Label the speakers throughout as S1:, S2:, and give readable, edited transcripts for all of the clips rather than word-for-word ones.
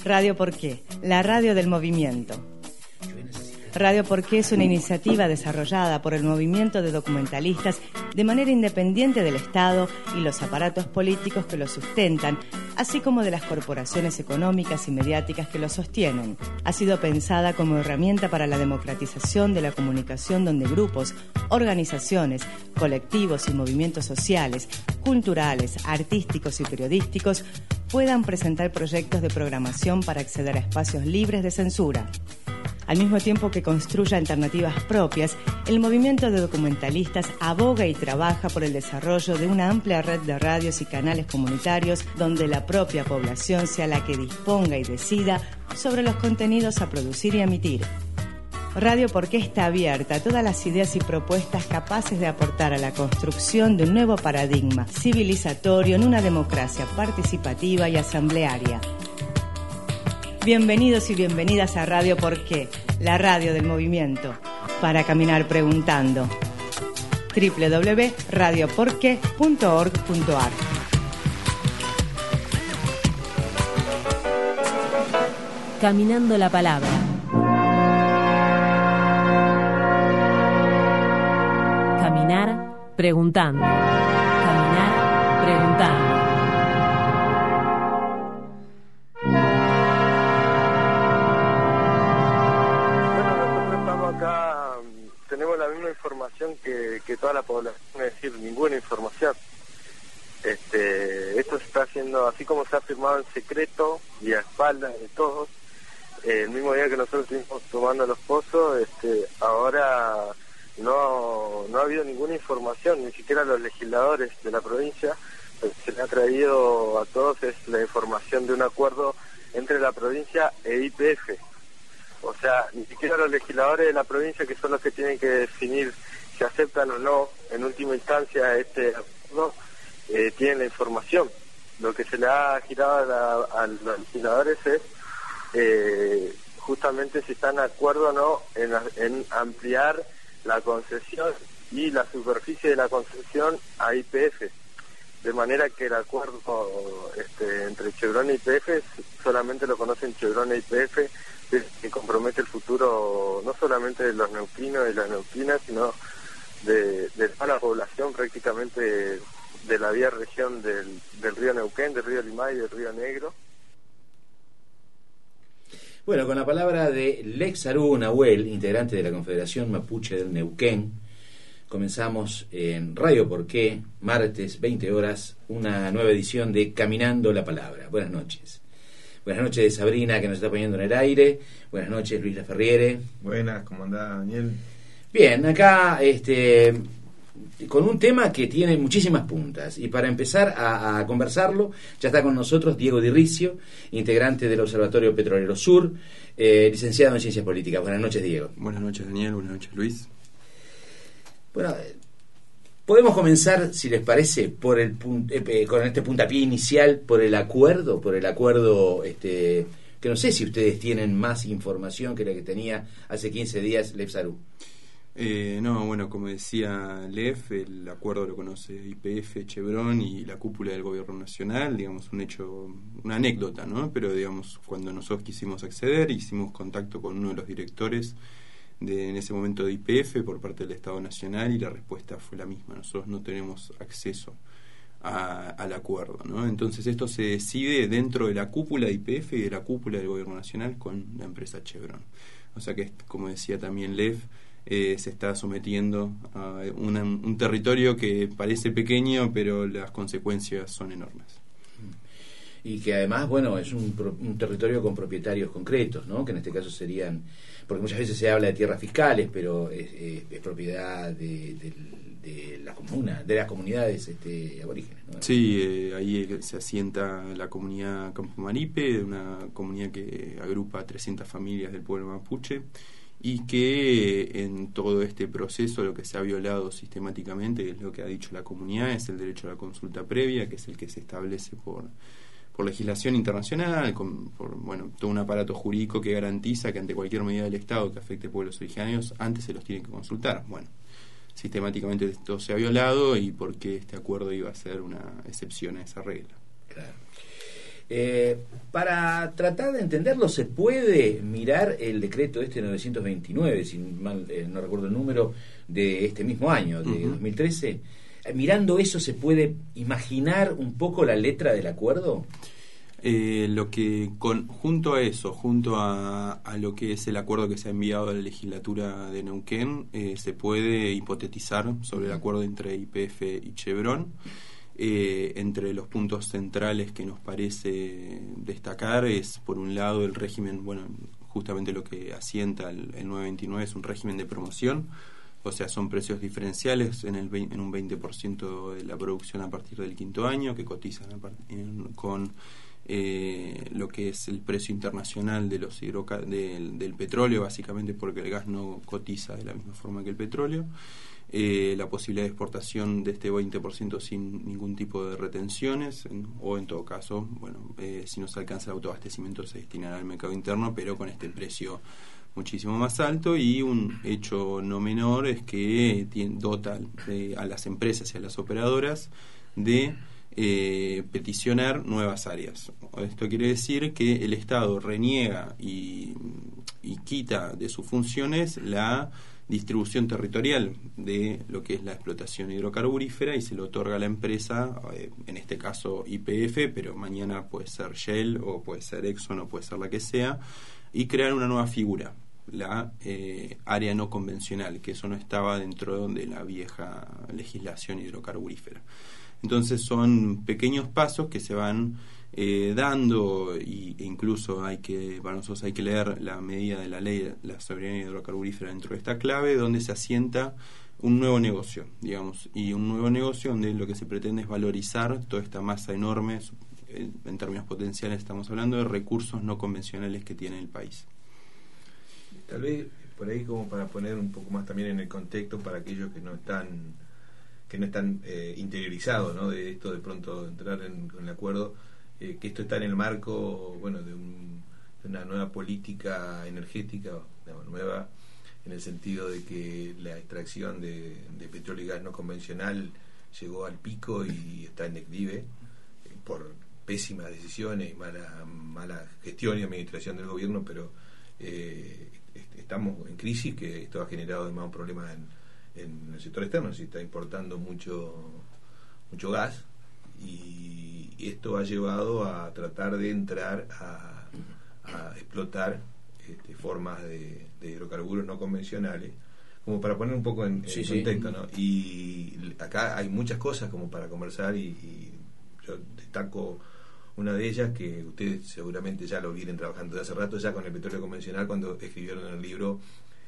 S1: Radio ¿Por qué? La radio del movimiento. Radio ¿Por qué? Es una iniciativa desarrollada por el movimiento de documentalistas de manera independiente del Estado y los aparatos políticos que lo sustentan, así como de las corporaciones económicas y mediáticas que lo sostienen. Ha sido pensada como herramienta para la democratización de la comunicación donde grupos, organizaciones, colectivos y movimientos sociales, culturales, artísticos y periodísticos puedan presentar proyectos de programación para acceder a espacios libres de censura. Al mismo tiempo que construye alternativas propias, el movimiento de documentalistas aboga y trabaja por el desarrollo de una amplia red de radios y canales comunitarios donde la propia población sea la que disponga y decida sobre los contenidos a producir y emitir. Radio ¿Por qué? Está abierta a todas las ideas y propuestas capaces de aportar a la construcción de un nuevo paradigma civilizatorio en una democracia participativa y asamblearia. Bienvenidos y bienvenidas a Radio ¿Por qué? La radio del movimiento, para caminar preguntando. www.radioporque.org.ar.
S2: Caminando la palabra. Caminar preguntando. Caminar preguntando.
S3: Tenemos la misma información que toda la población, es decir, ninguna información. Esto se está haciendo así como se ha firmado en secreto y a espaldas de todos. El mismo día que nosotros estuvimos tomando los pozos, ahora no ha habido ninguna información, ni siquiera los legisladores de la provincia. Lo que se le ha traído a todos es la información de un acuerdo entre la provincia e YPF. O sea, ni siquiera los legisladores de la provincia, que son los que tienen que definir si aceptan o no, en última instancia, este acuerdo, tienen la información. Lo que se le ha girado a los legisladores es justamente si están de acuerdo o no en ampliar la concesión y la superficie de la concesión a YPF. De manera que el acuerdo entre Chevron y YPF solamente lo conocen Chevron y YPF, que compromete el futuro no solamente de los neuquinos y las neuquinas, sino de toda la población prácticamente de la vía región del río Neuquén, del río Limay y del río Negro.
S4: Bueno, con la palabra de Lexarú Nahuel, integrante de la Confederación Mapuche del Neuquén, comenzamos en Radio ¿Por qué? Martes, 20 horas, una nueva edición de Caminando la Palabra. Buenas noches. Buenas noches, Sabrina, que nos está poniendo en el aire. Buenas noches, Luis Laferriere.
S5: Buenas, ¿cómo andás, Daniel?
S4: Bien, acá con un tema que tiene muchísimas puntas. Y para empezar a conversarlo, ya está con nosotros Diego Di Ricio, integrante del Observatorio Petrolero Sur, licenciado en Ciencias Políticas. Buenas noches, Diego.
S5: Buenas noches, Daniel. Buenas noches, Luis.
S4: Bueno, podemos comenzar, si les parece, por con este puntapié inicial, por el acuerdo, que no sé si ustedes tienen más información que la que tenía hace 15 días Lev Sarú.
S5: No, bueno, como decía Lev, el acuerdo lo conoce YPF, Chevron y la cúpula del gobierno nacional, digamos, un hecho, una anécdota, ¿no? Pero, digamos, cuando nosotros quisimos acceder, hicimos contacto con uno de los directores en ese momento de YPF por parte del Estado Nacional y la respuesta fue la misma. Nosotros no tenemos acceso al acuerdo, ¿no? Entonces esto se decide dentro de la cúpula de YPF y de la cúpula del Gobierno Nacional con la empresa Chevron. O sea que, como decía también Lev, se está sometiendo a un territorio que parece pequeño, pero las consecuencias son enormes.
S4: Y que además, bueno, es un territorio con propietarios concretos, ¿no? Que en este caso serían, porque muchas veces se habla de tierras fiscales, pero es propiedad de la comuna, de las comunidades aborígenes, ¿no?
S5: Sí, ahí se asienta la comunidad Campo Maripe, una comunidad que agrupa a 300 familias del pueblo mapuche, y que en todo este proceso lo que se ha violado sistemáticamente, que es lo que ha dicho la comunidad, es el derecho a la consulta previa, que es el que se establece por legislación internacional, por todo un aparato jurídico que garantiza que ante cualquier medida del Estado que afecte a pueblos originarios, antes se los tiene que consultar. Bueno, sistemáticamente esto se ha violado, y por qué este acuerdo iba a ser una excepción a esa regla.
S4: Claro. Para tratar de entenderlo, ¿se puede mirar el decreto 929, si mal no recuerdo el número, de este mismo año, de 2013? Mirando eso, ¿se puede imaginar un poco la letra del acuerdo?
S5: Lo que junto a eso, junto a lo que es el acuerdo que se ha enviado a la legislatura de Neuquén, se puede hipotetizar sobre el acuerdo entre YPF y Chevron. Entre los puntos centrales que nos parece destacar es, por un lado, el régimen, bueno, justamente lo que asienta el 929 es un régimen de promoción, o sea, son precios diferenciales en un 20% de la producción a partir del quinto año, que cotizan con lo que es el precio internacional de los del petróleo, básicamente porque el gas no cotiza de la misma forma que el petróleo. La posibilidad de exportación de este 20% sin ningún tipo de retenciones, o en todo caso, bueno, si no se alcanza el autoabastecimiento se destinará al mercado interno, pero con este precio muchísimo más alto. Y un hecho no menor es que dota a las empresas y a las operadoras de peticionar nuevas áreas. Esto quiere decir que el Estado reniega y quita de sus funciones la distribución territorial de lo que es la explotación hidrocarburífera y se le otorga a la empresa, en este caso YPF, pero mañana puede ser Shell o puede ser Exxon o puede ser la que sea, y crear una nueva figura, la área no convencional, que eso no estaba dentro de la vieja legislación hidrocarburífera. Entonces son pequeños pasos que se van dando, e incluso para nosotros hay que leer la medida de la ley, la soberanía hidrocarburífera dentro de esta clave, donde se asienta un nuevo negocio, digamos, y un nuevo negocio donde lo que se pretende es valorizar toda esta masa enorme, en términos potenciales estamos hablando de recursos no convencionales que tiene el país.
S6: Tal vez por ahí, como para poner un poco más también en el contexto para aquellos que no están interiorizados, ¿no?, de esto, de pronto entrar en el acuerdo, que esto está en el marco, bueno, de una nueva política energética, nueva en el sentido de que la extracción de petróleo y gas no convencional llegó al pico y está en declive por pésimas decisiones y mala gestión y administración del gobierno, pero estamos en crisis, que esto ha generado además un problema en el sector externo. Se está importando mucho gas y esto ha llevado a tratar de entrar a explotar formas de hidrocarburos no convencionales, como para poner un poco en contexto, ¿no? Y acá hay muchas cosas como para conversar y yo destaco una de ellas que ustedes seguramente ya lo vienen trabajando de hace rato ya con el petróleo convencional, cuando escribieron el libro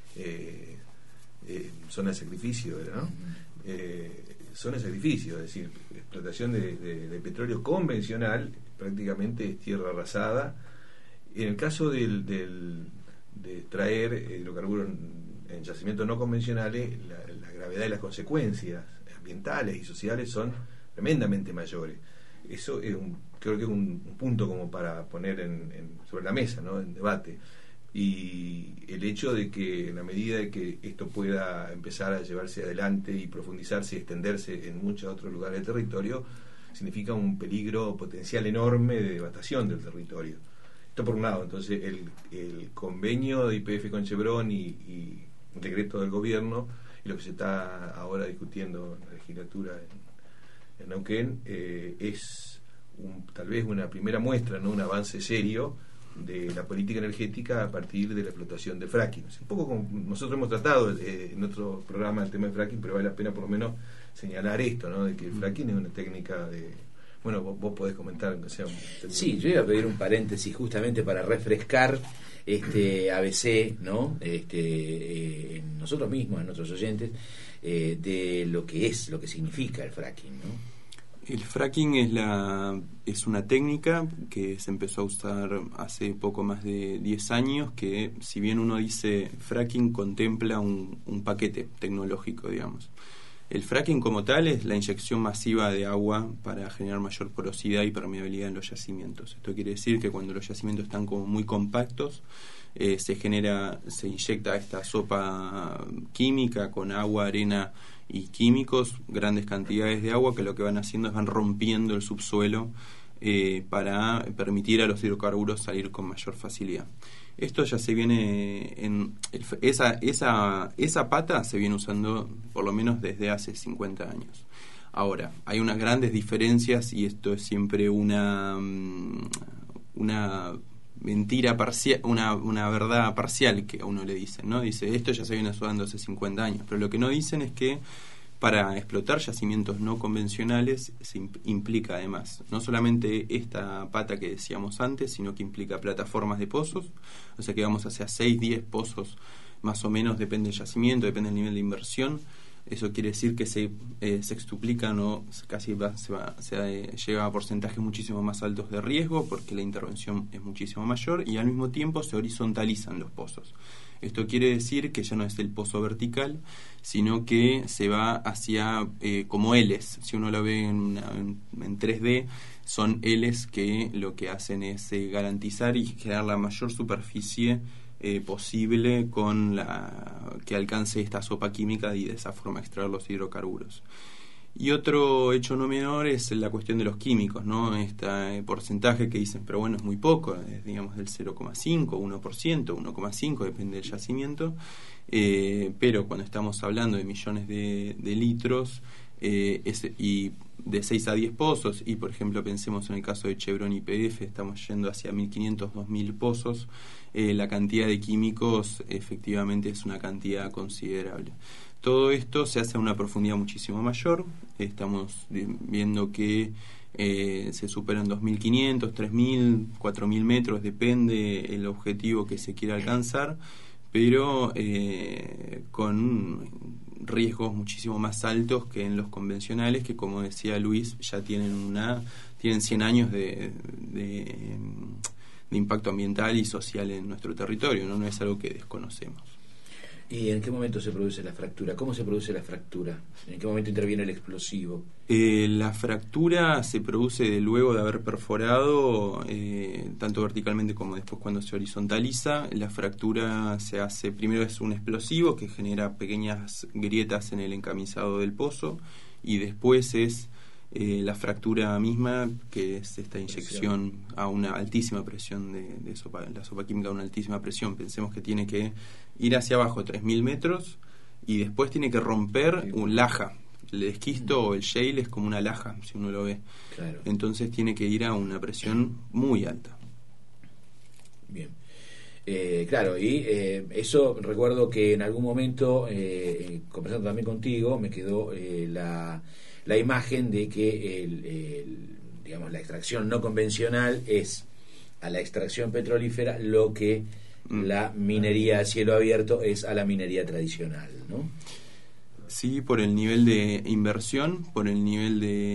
S6: Zona de Sacrificio, ¿no? Zona de Sacrificio, es decir, explotación de petróleo convencional, prácticamente es tierra arrasada. En el caso de traer hidrocarburos en yacimientos no convencionales, la gravedad y las consecuencias ambientales y sociales son tremendamente mayores. Eso es creo que es un punto como para poner sobre la mesa, ¿no?, en debate. Y el hecho de que en la medida de que esto pueda empezar a llevarse adelante y profundizarse y extenderse en muchos otros lugares del territorio, significa un peligro potencial enorme de devastación del territorio. Esto por un lado. Entonces el convenio de YPF con Chevron y un decreto del gobierno, y lo que se está ahora discutiendo en la legislatura en Neuquén, es tal vez una primera muestra, ¿no?, un avance serio de la política energética a partir de la explotación de fracking. Un poco como nosotros hemos tratado en otro programa el tema de fracking, pero vale la pena por lo menos señalar esto, ¿no?, de que el fracking es una técnica de... Bueno, vos podés comentar, aunque sea un...
S4: Sí, yo iba a pedir un paréntesis justamente para refrescar este ABC, ¿no?, en nosotros mismos, en nuestros oyentes, de lo que significa el fracking, ¿no?
S5: El fracking es una técnica que se empezó a usar hace poco más de 10 años, que si bien uno dice fracking contempla un paquete tecnológico, digamos. El fracking como tal es la inyección masiva de agua para generar mayor porosidad y permeabilidad en los yacimientos. Esto quiere decir que cuando los yacimientos están como muy compactos, se inyecta esta sopa química con agua, arena y químicos, grandes cantidades de agua, que lo que van haciendo es van rompiendo el subsuelo para permitir a los hidrocarburos salir con mayor facilidad. Esto ya se viene esa pata se viene usando por lo menos desde hace 50 años. Ahora, hay unas grandes diferencias y esto es siempre una mentira parcial, una verdad parcial que a uno le dicen, ¿no? Dice, esto ya se viene usando hace 50 años, pero lo que no dicen es que para explotar yacimientos no convencionales se implica además no solamente esta pata que decíamos antes, sino que implica plataformas de pozos, o sea que vamos hacia 6-10 pozos más o menos, depende del yacimiento, depende del nivel de inversión. Eso quiere decir que se sextuplican o casi llega a porcentajes muchísimo más altos de riesgo porque la intervención es muchísimo mayor y al mismo tiempo se horizontalizan los pozos. Esto quiere decir que ya no es el pozo vertical, sino que se va hacia como Ls. Si uno lo ve en 3D, son Ls que lo que hacen es garantizar y generar la mayor superficie posible con que alcance esta sopa química y de esa forma extraer los hidrocarburos. Y otro hecho no menor es la cuestión de los químicos, ¿no? Este porcentaje que dicen, pero bueno, es muy poco, es digamos del 0,5, 1%, 1,5, depende del yacimiento, pero cuando estamos hablando de millones de litros y de 6 a 10 pozos, y por ejemplo pensemos en el caso de Chevron YPF, estamos yendo hacia 1.500, 2.000 pozos, la cantidad de químicos efectivamente es una cantidad considerable. Todo esto se hace a una profundidad muchísimo mayor. Estamos viendo que se superan 2.500, 3.000, 4.000 metros, depende el objetivo que se quiera alcanzar, pero con riesgos muchísimo más altos que en los convencionales, que como decía Luis, ya tienen 100 años de impacto ambiental y social en nuestro territorio, no es algo que desconocemos.
S4: ¿Y en qué momento se produce la fractura? ¿Cómo se produce la fractura? ¿En qué momento interviene el explosivo?
S5: La fractura se produce luego de haber perforado, tanto verticalmente como después cuando se horizontaliza. La fractura se hace, primero es un explosivo que genera pequeñas grietas en el encamisado del pozo, y después es la fractura misma, que es esta inyección a una altísima presión de sopa, la sopa química a una altísima presión. Pensemos que tiene que ir hacia abajo 3.000 metros y después tiene que romper un laja. El esquisto o el shale es como una laja, si uno lo ve. Claro. Entonces tiene que ir a una presión muy alta.
S4: Bien. Claro, y eso recuerdo que en algún momento, conversando también contigo, me quedó la imagen de que digamos, la extracción no convencional es a la extracción petrolífera lo que la minería a cielo abierto es a la minería tradicional, ¿no?
S5: Sí, por el nivel de inversión, por el nivel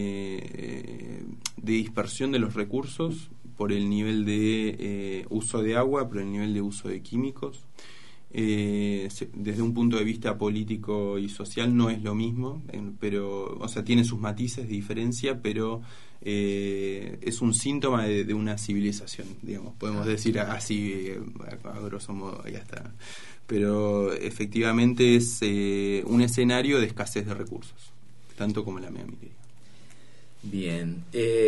S5: de dispersión de los recursos, por el nivel de uso de agua, por el nivel de uso de químicos. Desde un punto de vista político y social no es lo mismo, pero, o sea, tiene sus matices de diferencia, pero es un síntoma de una civilización, digamos, podemos decir así a grosso modo, ya está. Pero efectivamente es un escenario de escasez de recursos, tanto como la megaminería.
S4: Bien.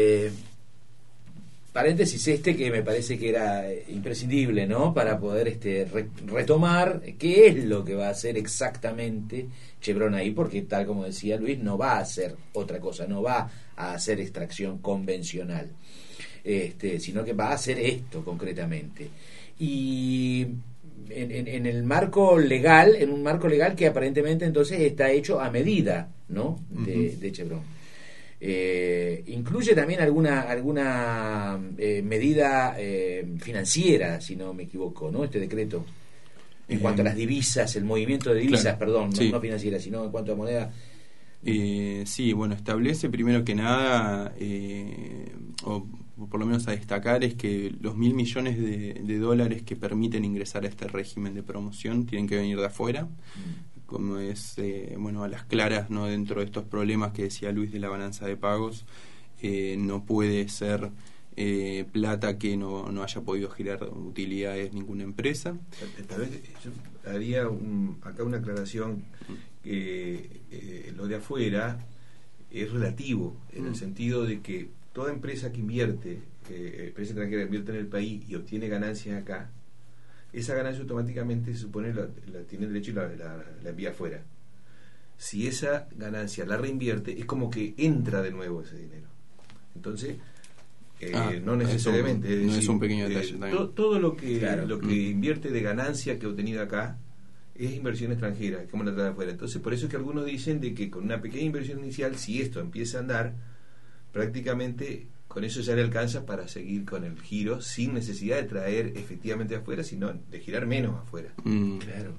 S4: Paréntesis que me parece que era imprescindible, ¿no? Para poder retomar qué es lo que va a hacer exactamente Chevron ahí, porque tal como decía Luis, no va a hacer otra cosa, no va a hacer extracción convencional, sino que va a hacer esto concretamente. Y en el marco legal, en un marco legal que aparentemente entonces está hecho a medida, ¿no? De Chevron. Incluye también alguna medida financiera, si no me equivoco, ¿no? Este decreto en cuanto a las divisas, el movimiento de divisas, claro, perdón, sí. no financiera, sino en cuanto a moneda.
S5: Sí, bueno, establece primero que nada, o por lo menos a destacar, es que los 1.000 millones de dólares que permiten ingresar a este régimen de promoción tienen que venir de afuera. Como es, a las claras, no, dentro de estos problemas que decía Luis de la balanza de pagos, no puede ser plata que no haya podido girar utilidades ninguna empresa.
S6: Tal vez yo haría acá una aclaración, que lo de afuera es relativo, en el sentido de que toda empresa que invierte, empresa extranjera que invierte en el país y obtiene ganancias acá, esa ganancia automáticamente se supone la tiene derecho y la envía afuera. Si esa ganancia la reinvierte, es como que entra de nuevo ese dinero. Entonces, no necesariamente.
S5: No es un pequeño detalle también.
S6: Todo lo que invierte de ganancia que ha obtenido acá es inversión extranjera, como la trae afuera. Entonces, por eso es que algunos dicen de que con una pequeña inversión inicial, si esto empieza a andar, prácticamente con eso ya le alcanza para seguir con el giro sin necesidad de traer efectivamente afuera, sino de girar menos afuera.
S5: Claro.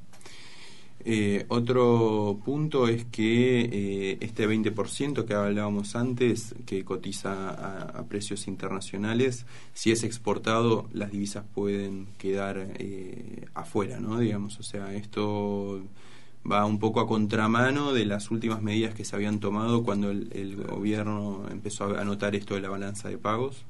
S5: Otro punto es que este 20% que hablábamos antes, que cotiza a precios internacionales, si es exportado, las divisas pueden quedar afuera, ¿no? Digamos, o sea, esto va un poco a contramano de las últimas medidas que se habían tomado cuando el gobierno empezó a notar esto de la balanza de pagos.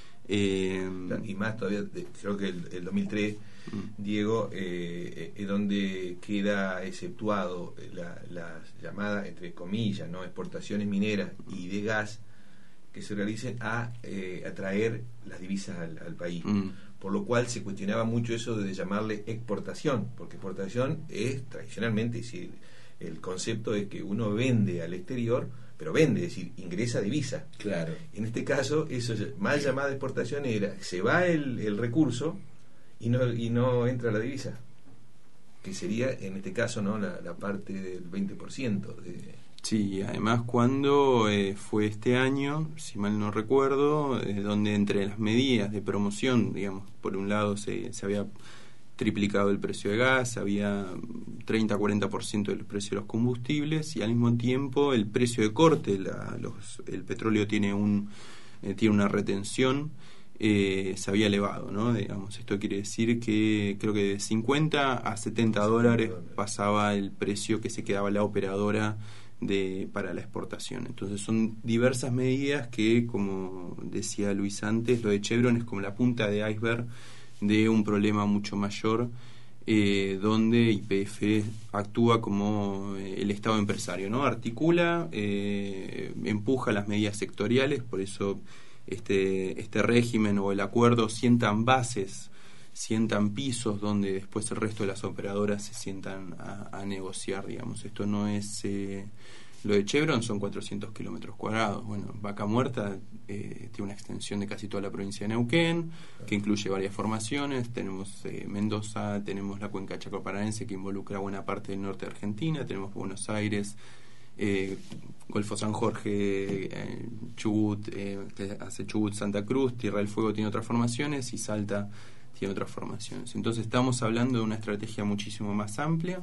S6: Y más todavía, creo que el 2003, Diego, es donde queda exceptuado las llamadas, entre comillas, no exportaciones mineras y de gas que se realicen a traer las divisas al país. Por lo cual se cuestionaba mucho eso de llamarle exportación, porque exportación es tradicionalmente, si el concepto es que uno vende al exterior, pero vende, es decir, ingresa divisa.
S4: Claro. En
S6: este caso, eso mal llamada exportación era, se va el recurso y no entra la divisa, que sería en este caso no la parte del 20% de...
S5: Sí, además cuando fue este año, si mal no recuerdo, donde entre las medidas de promoción, digamos, por un lado se había triplicado el precio de gas, había 30-40% del precio de los combustibles, y al mismo tiempo el precio de corte, el petróleo tiene una retención, se había elevado, ¿no? Digamos, esto quiere decir que creo que de 50 a 70 dólares pasaba el precio que se quedaba la operadora para la exportación. Entonces son diversas medidas que, como decía Luis antes, lo de Chevron es como la punta de iceberg de un problema mucho mayor, donde YPF actúa como el Estado empresario, ¿no? Articula, empuja las medidas sectoriales, por eso este régimen o el acuerdo sientan bases, sientan pisos donde después el resto de las operadoras se sientan a negociar, digamos. Esto no es... lo de Chevron son 400 kilómetros cuadrados. Bueno, Vaca Muerta tiene una extensión de casi toda la provincia de Neuquén, que incluye varias formaciones. Tenemos Mendoza, tenemos la cuenca chaco-paranaense, que involucra buena parte del norte de Argentina, tenemos Buenos Aires, Golfo San Jorge, Chubut, que hace Chubut Santa Cruz, Tierra del Fuego tiene otras formaciones y Salta tiene otras formaciones. Entonces estamos hablando de una estrategia muchísimo más amplia,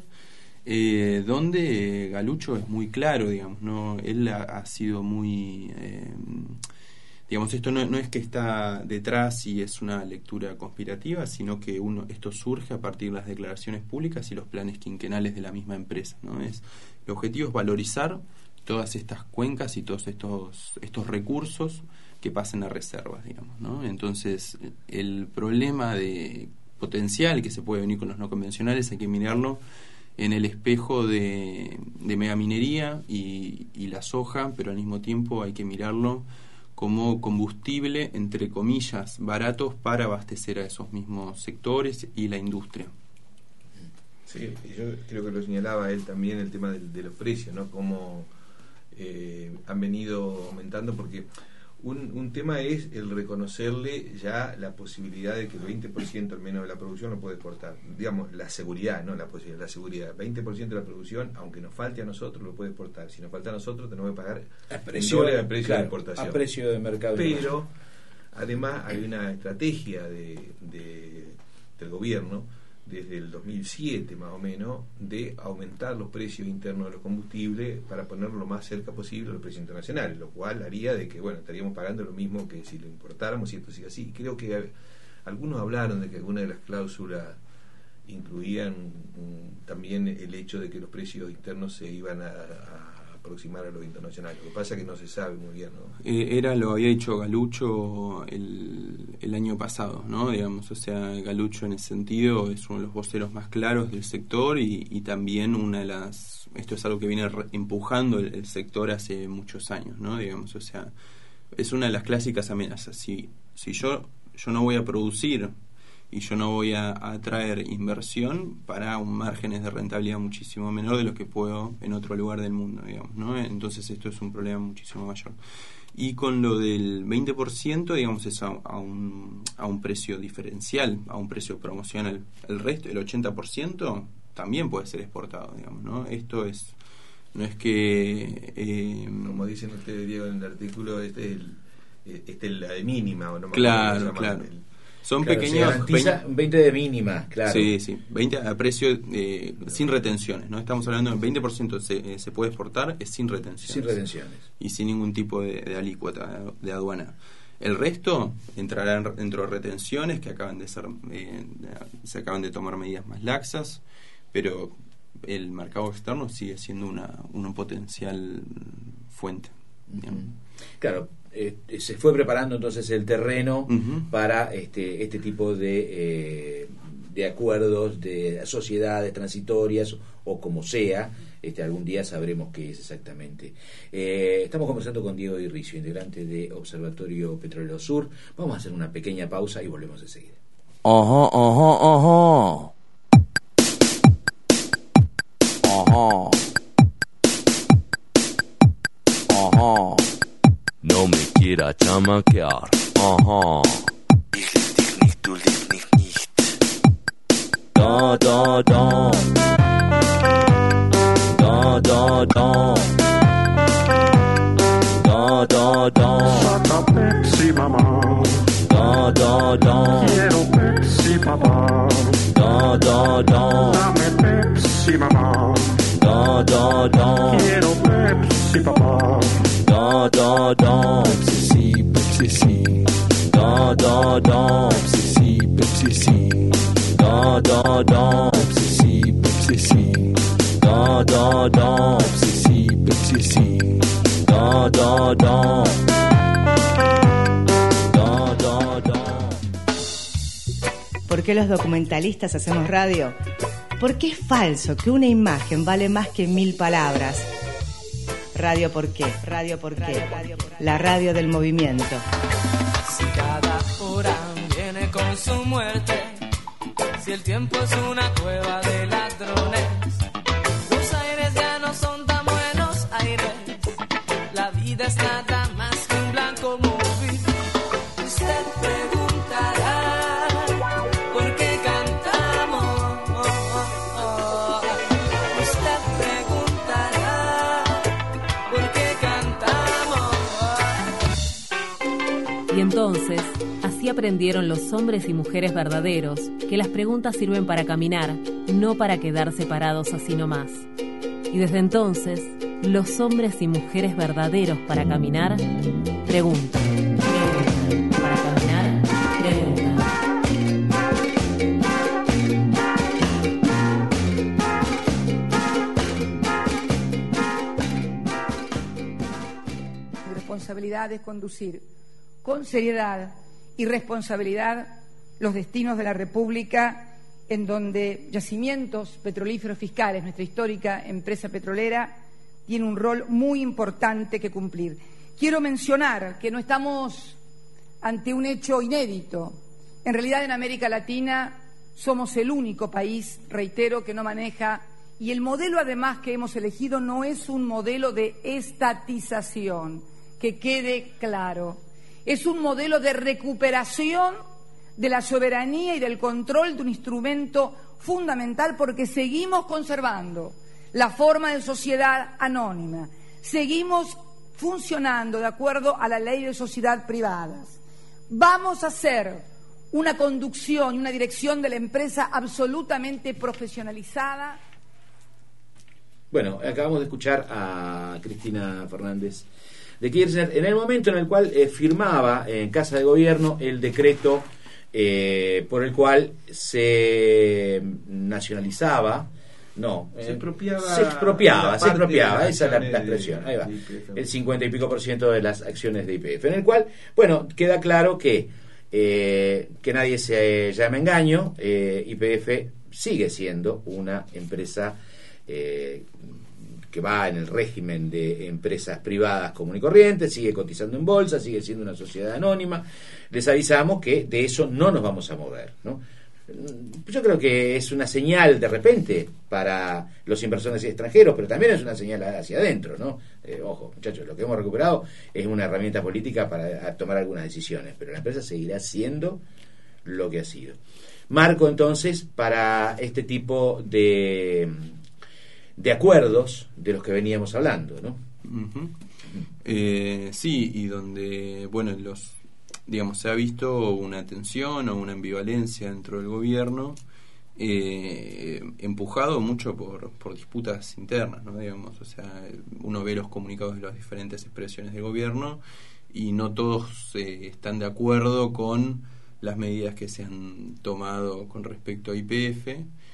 S5: donde Galucho es muy claro, digamos, no, él ha sido muy digamos, esto no es que está detrás y es una lectura conspirativa, sino que esto surge a partir de las declaraciones públicas y los planes quinquenales de la misma empresa, ¿no? El objetivo es valorizar todas estas cuencas y todos estos recursos que pasen a reservas, digamos, ¿no? Entonces, el problema de potencial que se puede venir con los no convencionales hay que mirarlo en el espejo de megaminería y la soja, pero al mismo tiempo hay que mirarlo como combustible, entre comillas, baratos para abastecer a esos mismos sectores y la industria.
S6: Sí, yo creo que lo señalaba él también, el tema de los precios, ¿no? Cómo han venido aumentando, porque un tema es el reconocerle ya la posibilidad de que el 20% al menos de la producción lo puede exportar. Digamos, la seguridad, no la posibilidad, la seguridad. 20% de la producción, aunque nos falte a nosotros, lo puede exportar. Si nos falta a nosotros, tenemos que pagar
S4: al precio
S6: de
S4: claro,
S6: exportación.
S4: A precio de mercado.
S6: Pero, además, hay una estrategia del gobierno, desde el 2007 más o menos, de aumentar los precios internos de los combustibles para ponerlo lo más cerca posible a los precios internacionales, lo cual haría de que, bueno, estaríamos pagando lo mismo que si lo importáramos, y esto sigue así. Creo que algunos hablaron de que algunas de las cláusulas incluían también el hecho de que los precios internos se iban a aproximar a los internacionales. Lo que pasa es que no se sabe muy bien, ¿no?
S5: Lo había dicho Galucho el año pasado, ¿no? Digamos, o sea, Galucho en ese sentido es uno de los voceros más claros del sector y también esto es algo que viene empujando el sector hace muchos años, ¿no? Digamos, o sea, es una de las clásicas amenazas. Si yo no voy a producir y yo no voy a atraer inversión para un márgenes de rentabilidad muchísimo menor de lo que puedo en otro lugar del mundo, digamos, ¿no? Entonces esto es un problema muchísimo mayor. Y con lo del 20%, digamos, es a un precio diferencial, a un precio promocional. El resto, el 80%, también puede ser exportado, digamos, ¿no? Esto es, no es que...
S6: como dicen ustedes, Diego, en el artículo, este es la de mínima, ¿o no?
S5: Claro. Son pequeños...
S4: 20 de mínima, claro.
S5: Sí, 20 a precio sin retenciones, ¿no? Estamos hablando de 20% se puede exportar, es sin retenciones.
S4: Sin retenciones.
S5: Y sin ningún tipo de alícuota de aduana. El resto entrará dentro de retenciones que acaban de ser se acaban de tomar medidas más laxas, pero el mercado externo sigue siendo una potencial fuente.
S4: Claro. Se fue preparando entonces el terreno para este tipo de acuerdos, de sociedades transitorias o como sea. Algún día sabremos qué es exactamente. Estamos conversando con Diego Di Ricio, integrante de Observatorio Petrolero Sur. Vamos a hacer una pequeña pausa y volvemos enseguida.
S7: Ajá. No me quiera chamaquear. Ajá. Ich lieb dich nicht, du liebst mich nicht. Da. Da.
S8: Saca Pepsi, mamá. Da. Quiero Pepsi, papá. Da. Dame Pepsi, mamá. Da. Quiero Pepsi, papá. Da. Pepsi sí. Da. Pepsi sí. Pepsi sí. Da. Pepsi sí. Da. Pepsi sí. Pepsi sí. Da.
S1: ¿Por qué los documentalistas hacemos radio? Porque es falso que una imagen vale más que 1000 palabras. Radio ¿por qué? La radio del movimiento.
S9: Si cada hora viene con su muerte, si el tiempo es una cueva de ladrones, los aires ya no son tan buenos aires, la vida es nada más que un blanco movie. Usted preguntará por qué cantamos, usted preguntará por qué cantamos.
S2: Y entonces, así aprendieron los hombres y mujeres verdaderos que las preguntas sirven para caminar, no para quedar separados así nomás. Y desde entonces, los hombres y mujeres verdaderos para caminar, preguntan. Para caminar, preguntan.
S10: Mi responsabilidad es conducir con seriedad y responsabilidad los destinos de la República, en donde Yacimientos Petrolíferos Fiscales, nuestra histórica empresa petrolera, tiene un rol muy importante que cumplir. Quiero mencionar que no estamos ante un hecho inédito. En realidad, en América Latina somos el único país, reitero, que no maneja, y el modelo además que hemos elegido no es un modelo de estatización, que quede claro. Es un modelo de recuperación de la soberanía y del control de un instrumento fundamental, porque seguimos conservando la forma de sociedad anónima, seguimos funcionando de acuerdo a la ley de sociedad privadas. Vamos a hacer una conducción y una dirección de la empresa absolutamente profesionalizada.
S4: Bueno, acabamos de escuchar a Cristina Fernández de Kirchner en el momento en el cual firmaba en Casa de Gobierno el decreto por el cual se nacionalizaba, se expropiaba, esa es la expresión, ahí va, el 50 y pico % de las acciones de YPF, en el cual, bueno, queda claro que nadie se llame engaño, YPF sigue siendo una empresa que va en el régimen de empresas privadas común y corriente, sigue cotizando en bolsa, sigue siendo una sociedad anónima. Les avisamos que de eso no nos vamos a mover, ¿no? Yo creo que es una señal de repente para los inversores extranjeros, pero también es una señal hacia adentro, ¿no? Ojo, muchachos, lo que hemos recuperado es una herramienta política para tomar algunas decisiones, pero la empresa seguirá siendo lo que ha sido. Marco, entonces, para este tipo de acuerdos de los que veníamos hablando, ¿no?
S5: Uh-huh. Sí, y donde, bueno, se ha visto una tensión o una ambivalencia dentro del gobierno, empujado mucho por disputas internas, ¿no? Digamos, o sea, uno ve los comunicados de las diferentes expresiones del gobierno y no todos están de acuerdo con las medidas que se han tomado con respecto a YPF.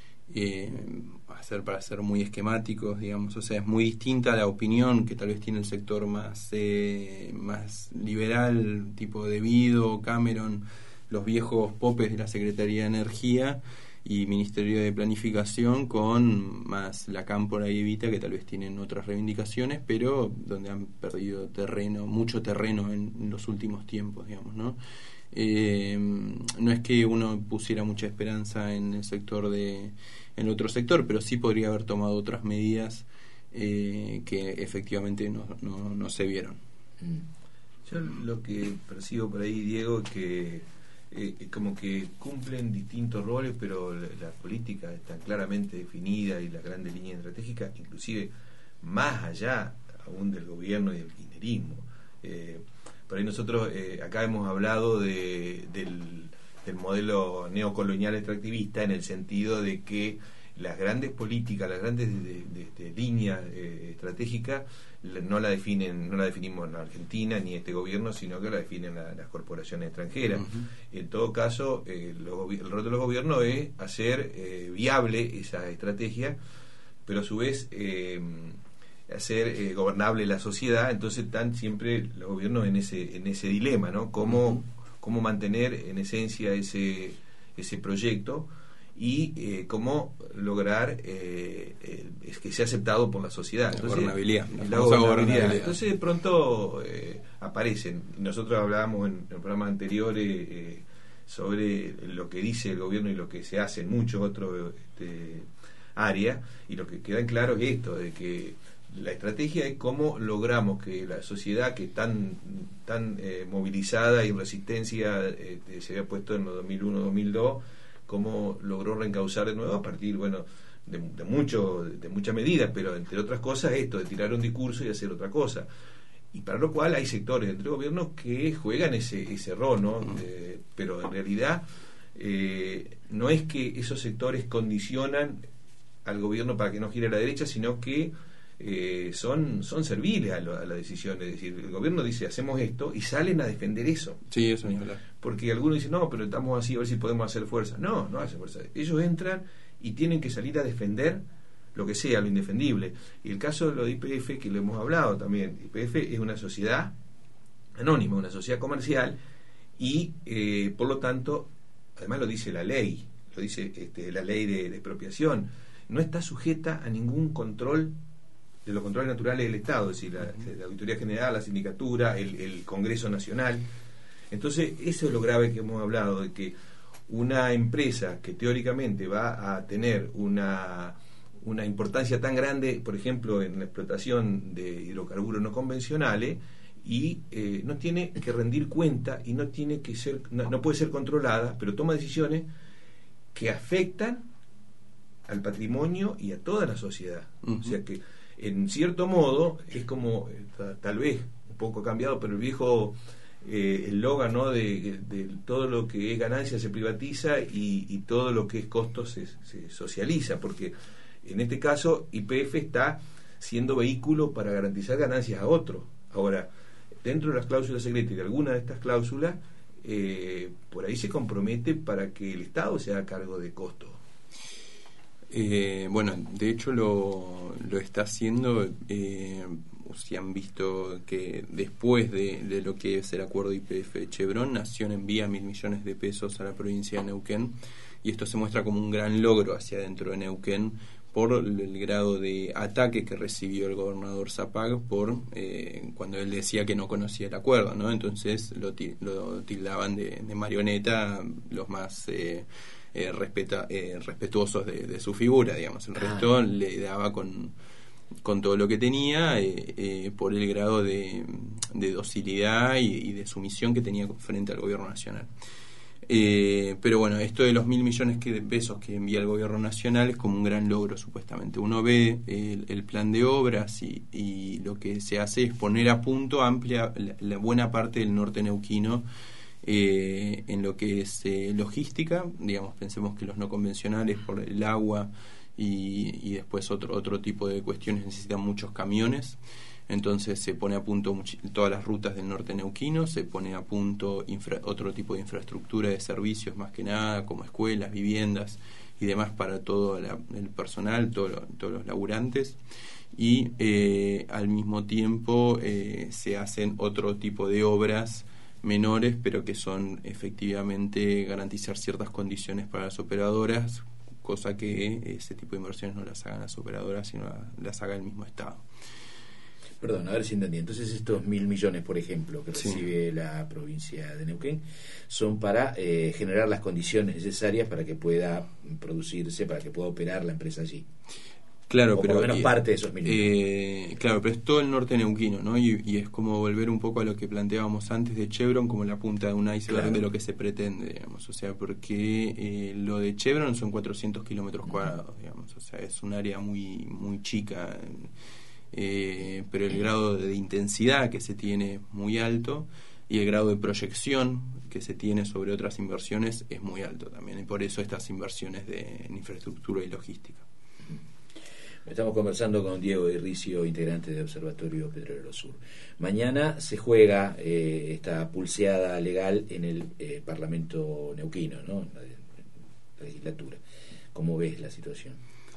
S5: Para ser muy esquemáticos, digamos, o sea, es muy distinta la opinión que tal vez tiene el sector más liberal, tipo De Vido, Cameron, los viejos popes de la Secretaría de Energía y Ministerio de Planificación, con más la Cámpora y Evita, que tal vez tienen otras reivindicaciones, pero donde han perdido mucho terreno en los últimos tiempos, digamos, ¿no? No es que uno pusiera mucha esperanza en el otro sector, pero sí podría haber tomado otras medidas que efectivamente no se vieron.
S6: Yo lo que percibo por ahí, Diego, es que como que cumplen distintos roles, pero la política está claramente definida y las grandes líneas estratégicas, inclusive más allá aún del gobierno y del kirchnerismo. Por ahí nosotros acá hemos hablado del modelo neocolonial extractivista, en el sentido de que las grandes políticas, las grandes líneas estratégicas no la definimos la Argentina ni este gobierno, sino que la definen las corporaciones extranjeras. Uh-huh. En todo caso, el rol de los gobiernos es hacer viable esa estrategia, pero a su vez hacer gobernable la sociedad. Entonces están siempre los gobiernos en ese dilema, ¿no? Cómo mantener en esencia ese proyecto y cómo lograr que sea aceptado por la sociedad. Entonces, la gobernabilidad. Entonces de pronto aparecen. Nosotros hablábamos en programas anteriores sobre lo que dice el gobierno y lo que se hace en muchos otros áreas, y lo que queda en claro es esto, de que la estrategia es cómo logramos que la sociedad, que tan movilizada y en resistencia se había puesto en los 2001-2002, cómo logró reencauzar de nuevo a partir, de muchas medidas, pero entre otras cosas esto, de tirar un discurso y hacer otra cosa. Y para lo cual hay sectores dentro del gobierno que juegan ese rol, ¿no? Pero en realidad no es que esos sectores condicionan al gobierno para que no gire a la derecha, sino que son serviles a la decisión. Es decir, el gobierno dice hacemos esto y salen a defender eso.
S5: Sí, eso es verdad. Porque
S6: algunos dicen no, pero estamos así a ver si podemos hacer fuerza. No hacen fuerza. Ellos entran y tienen que salir a defender lo que sea, lo indefendible. Y el caso de lo de YPF, que lo hemos hablado también, YPF es una sociedad anónima, una sociedad comercial, y por lo tanto, además lo dice la ley, lo dice la ley de expropiación, no está sujeta a ningún control de los controles naturales del Estado, es decir, la Auditoría General, la Sindicatura, el Congreso Nacional. Entonces, eso es lo grave que hemos hablado, de que una empresa que teóricamente va a tener una importancia tan grande, por ejemplo, en la explotación de hidrocarburos no convencionales, y no tiene que rendir cuenta y no puede ser controlada, pero toma decisiones que afectan al patrimonio y a toda la sociedad. Uh-huh. O sea que, en cierto modo, es como, tal vez un poco cambiado, pero el viejo eslogan, ¿no? de todo lo que es ganancia se privatiza y todo lo que es costo se socializa, porque en este caso YPF está siendo vehículo para garantizar ganancias a otros. Ahora, dentro de las cláusulas secretas y de alguna de estas cláusulas, por ahí se compromete para que el Estado se haga cargo de costos.
S5: De hecho lo está haciendo. Si han visto que después de lo que es el acuerdo YPF-Chevron, Nación envía 1.000 millones de pesos a la provincia de Neuquén, y esto se muestra como un gran logro hacia adentro de Neuquén por el grado de ataque que recibió el gobernador Zapag por cuando él decía que no conocía el acuerdo, ¿no? Entonces lo tildaban de marioneta los más respetuosos de su figura, digamos. El resto le daba con todo lo que tenía por el grado de docilidad y de sumisión que tenía frente al gobierno nacional. Pero bueno, esto de los 1.000 millones de pesos que envía el gobierno nacional es como un gran logro, supuestamente. Uno ve el plan de obras y lo que se hace es poner a punto amplia la buena parte del norte neuquino en lo que es logística. Digamos, pensemos que los no convencionales por el agua y después otro tipo de cuestiones necesitan muchos camiones. Entonces se pone a punto todas las rutas del norte neuquino, se pone a punto otro tipo de infraestructura de servicios, más que nada, como escuelas, viviendas y demás para todo el personal, todos los laburantes. Y al mismo tiempo se hacen otro tipo de obras menores, pero que son efectivamente garantizar ciertas condiciones para las operadoras, cosa que ese tipo de inversiones no las hagan las operadoras, sino las haga el mismo Estado.
S4: Perdón, a ver si entendí. Entonces estos 1.000 millones, por ejemplo, que recibe la provincia de Neuquén, son para generar las condiciones necesarias para que pueda producirse, para que pueda operar la empresa allí.
S5: Claro,
S4: o
S5: pero
S4: por lo menos parte de esos 1.000 millones.
S5: Claro, pero es todo el norte neuquino, ¿no? Y es como volver un poco a lo que planteábamos antes de Chevron, como la punta de un iceberg de lo que se pretende, digamos. O sea, porque lo de Chevron son 400 kilómetros cuadrados, digamos. O sea, es un área muy, muy chica. Pero el grado de intensidad que se tiene es muy alto y el grado de proyección que se tiene sobre otras inversiones es muy alto también, y por eso estas inversiones en infraestructura y logística.
S4: Estamos conversando con Diego Irricio, integrante de Observatorio Petrolero Sur. Mañana se juega esta pulseada legal en el Parlamento neuquino, ¿no? En la legislatura. ¿Cómo ves la situación?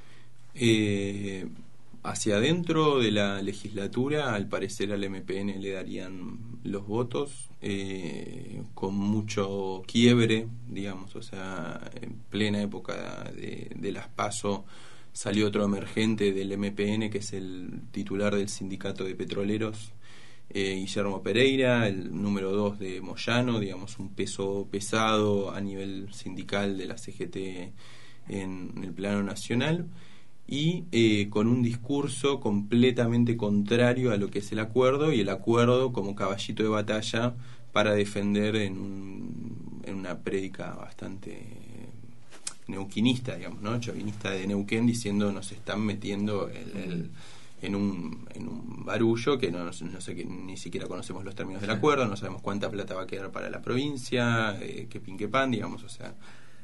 S5: Hacia adentro de la legislatura, al parecer al MPN le darían los votos con mucho quiebre, digamos. O sea, en plena época de las PASO salió otro emergente del MPN, que es el titular del sindicato de petroleros, Guillermo Pereira, el número 2 de Moyano, digamos, un peso pesado a nivel sindical de la CGT en el plano nacional, y con un discurso completamente contrario a lo que es el acuerdo, y el acuerdo como caballito de batalla para defender en una prédica bastante neuquinista, digamos, ¿no? Chauvinista de Neuquén, diciendo nos están metiendo en un barullo que no sé, que ni siquiera conocemos los términos del acuerdo, no sabemos cuánta plata va a quedar para la provincia, que pin que pan, digamos. O sea,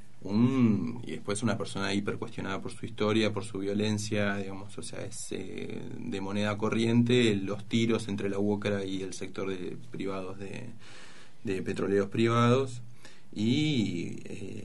S5: y después una persona hiper cuestionada por su historia, por su violencia, digamos. O sea, es de moneda corriente los tiros entre la UOCRA y el sector de privados de petroleros privados, y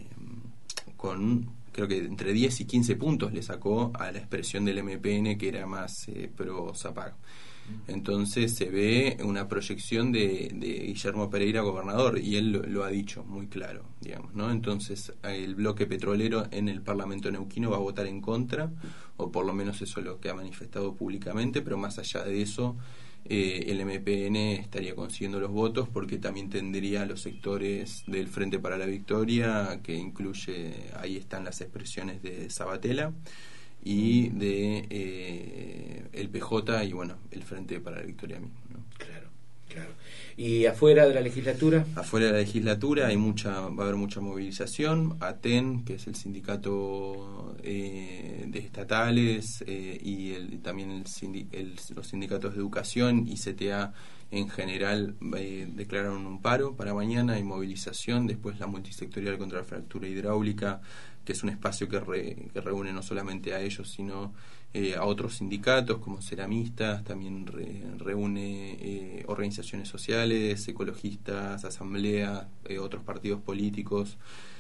S5: con creo que entre 10 y 15 puntos le sacó a la expresión del MPN, que era más pro Zapag. Entonces se ve una proyección de Guillermo Pereira gobernador, y él lo ha dicho muy claro, digamos, ¿no? Entonces el bloque petrolero en el Parlamento neuquino va a votar en contra, o por lo menos eso es lo que ha manifestado públicamente, pero más allá de eso el MPN estaría consiguiendo los votos, porque también tendría los sectores del Frente para la Victoria, que incluye, ahí están las expresiones de Sabatella y de el PJ, y bueno, el Frente para la Victoria mismo, ¿no?
S4: Claro. ¿Y afuera de la legislatura?
S5: Afuera de la legislatura va a haber mucha movilización. ATEN, que es el sindicato de estatales, y también los sindicatos de educación y CTA en general declararon un paro para mañana y movilización. Después la multisectorial contra la fractura hidráulica, que es un espacio que reúne no solamente a ellos, sino a otros sindicatos como ceramistas, también reúne organizaciones sociales, ecologistas, asambleas, otros partidos políticos,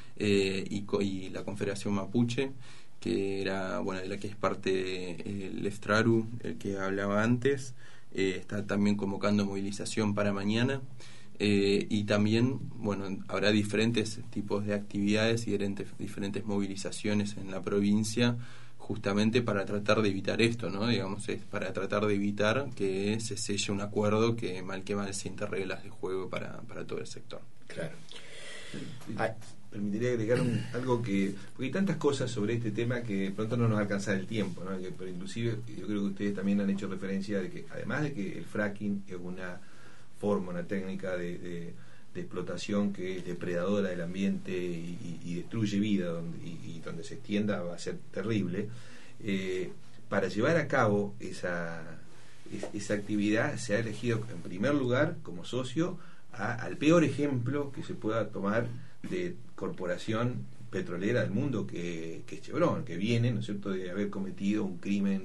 S5: y la Confederación Mapuche, que era, bueno, de la que es parte el Eftraru, el que hablaba antes, está también convocando movilización para mañana. y también, bueno, habrá diferentes tipos de actividades y diferentes movilizaciones en la provincia, justamente para tratar de evitar esto, ¿no? Digamos, es para tratar de evitar que se selle un acuerdo que mal siente reglas de juego para todo el sector.
S4: Claro.
S6: Permitiría agregar algo porque hay tantas cosas sobre este tema que de pronto no nos alcanza el tiempo, ¿no? Pero inclusive yo creo que ustedes también han hecho referencia de que además de que el fracking es una forma, una técnica de explotación que es depredadora del ambiente y destruye vida, y donde se extienda va a ser terrible, para llevar a cabo esa actividad se ha elegido en primer lugar como socio al peor ejemplo que se pueda tomar de corporación petrolera del mundo, que es Chevron, que viene, ¿no es cierto?, de haber cometido un crimen